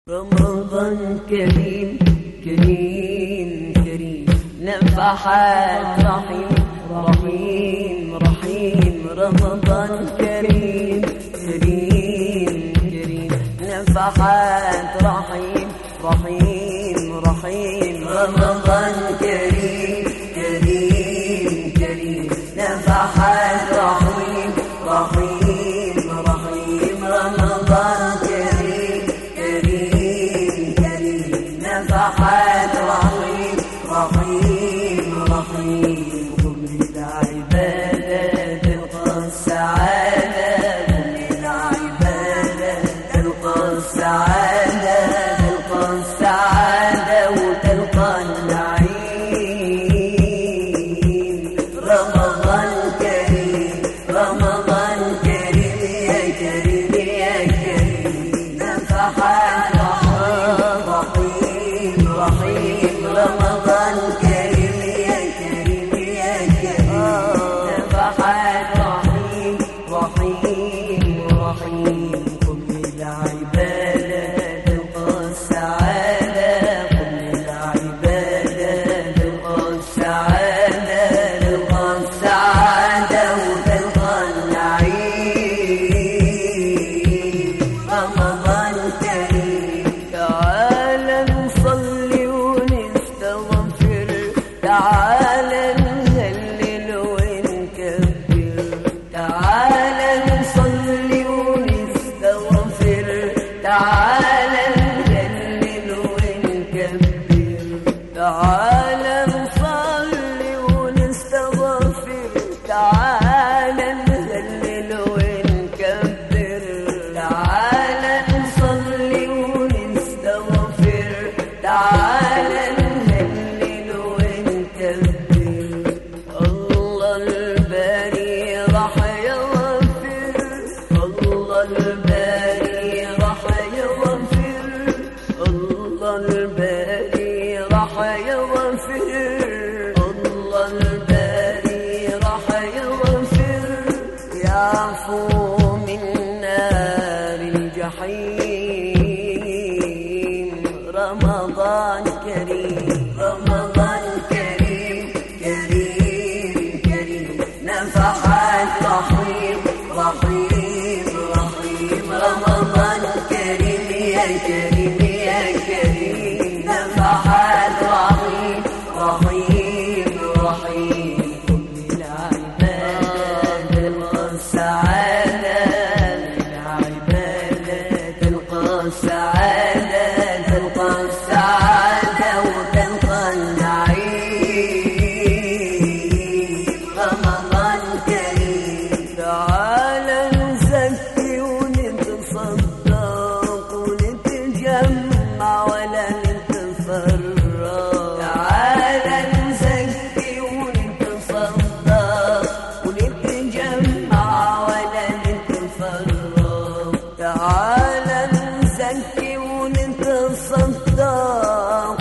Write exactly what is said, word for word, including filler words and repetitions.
رمضان كريم كريم كريم، نفحات رحيم رحيم رحيم. رمضان كريم كريم كريم، نفحات رحيم رحيم رحيم. رمضان كريم كريم كريم، نفحات رحيم رحيم رحيم. رمضان كريم كريم كريم، نفحات رحيم رحيم رحيم. قم للعبادة تلقى السعادة، قم للعبادة تلقى السعادة، تلقى السعادة وتلقى النعيم. رمضان كريم رمضان كريم يا كريم يا كريم، نفحات رحيم رحيم. رمضان كريم يا كريم يا كريم، نفحات رحيم رحيم رحيم. قم للعبادة تلقى السعادة، قم للعبادة تلقى السعادة، تلقى السعادة وتلقى النعيم. رمضان كريم، تعال نصلي ونستغفر، تعال نهلل ونكبر، تعال نصلي ونستغفر، تعال نهلل ونكبر، تعال نصلي ونستغفر، تعال نهلل ونكبر، تعال نصلي ونستغفر، تعال نهلل ونكبر. الله الباري راح يغفر، الله الباري راح يغفر، الله الباري راح يغفر، الله الباري راح يغفر. يعفو من نار الجحيم. رمضان كريم رمضان كريم كريم كريم، نفحات رحيم رحيم رحيم. رمضان كريم يا كريم يا كريم، نفحات رحيم رحيم رحيم. قم للعبادة تلقى السعادة، للعبادة تلقى السعادة، تلقى السعادة وتلقى النعيم. رمضان كريم، تعال نزكي ونتصدق ونتجمع ولا نتفرق، تعال نزكي ونتصدق ونتجمع ولا نتفرق، تعال نزكي ونتصدق